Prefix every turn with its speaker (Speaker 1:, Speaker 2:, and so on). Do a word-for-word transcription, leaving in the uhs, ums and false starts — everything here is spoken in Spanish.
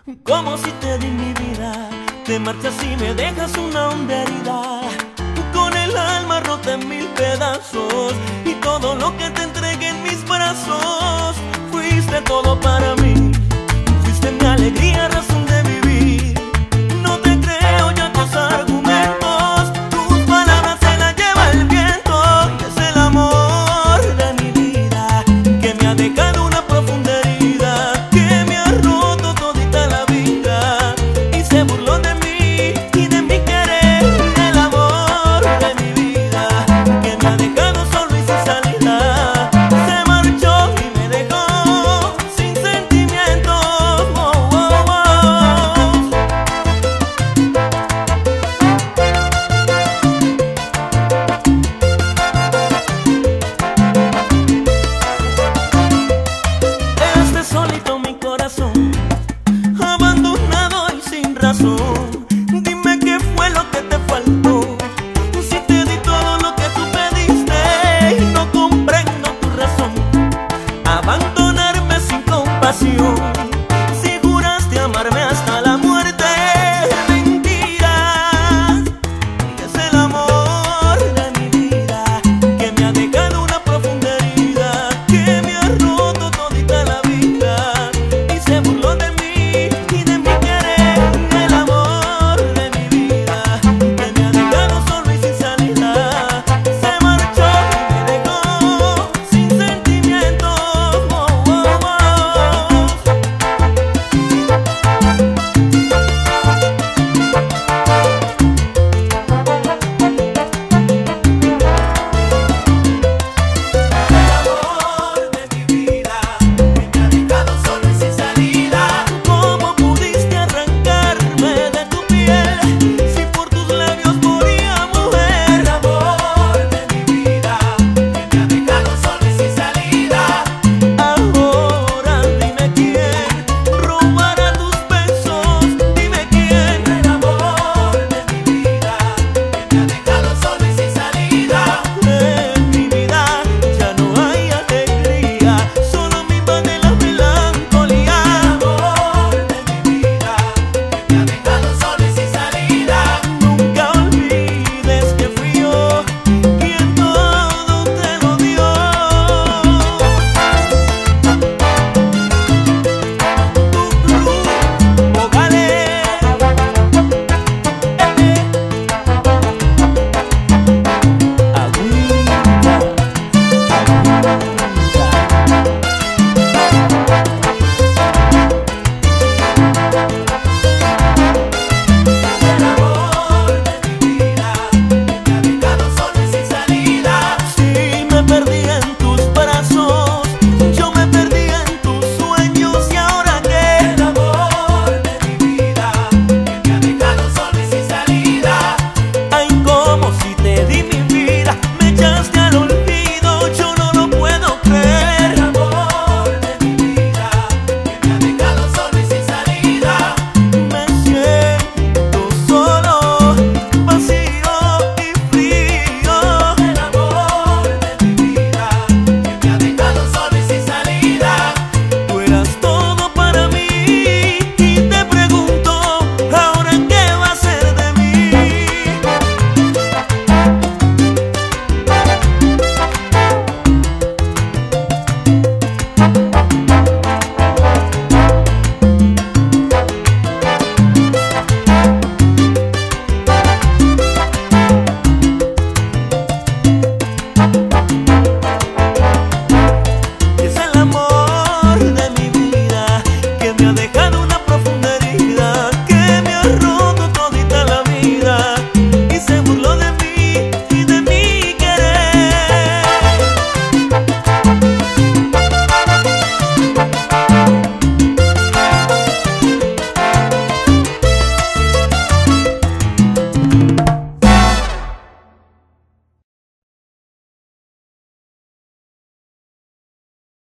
Speaker 1: Como si te di mi vida, te marchas y me dejas una honda herida, con el alma rota en mil pedazos, y todo lo que te entregué en mis brazos. Fuiste todo para mí, fuiste mi alegría, razón de vivir. No te creo ya tus argumentos, tus palabras se las lleva el viento. Y es el amor de mi vida que me ha dejado una profunda herida, que me ha roto todita la vida y se burló de mí y de mi querer. El amor de mi vida que me ha dejado solo y sin salida, se marchó y me dejó sin sentimientos. Oh, oh, oh. Este solito mi corazón, abandonado y sin razón.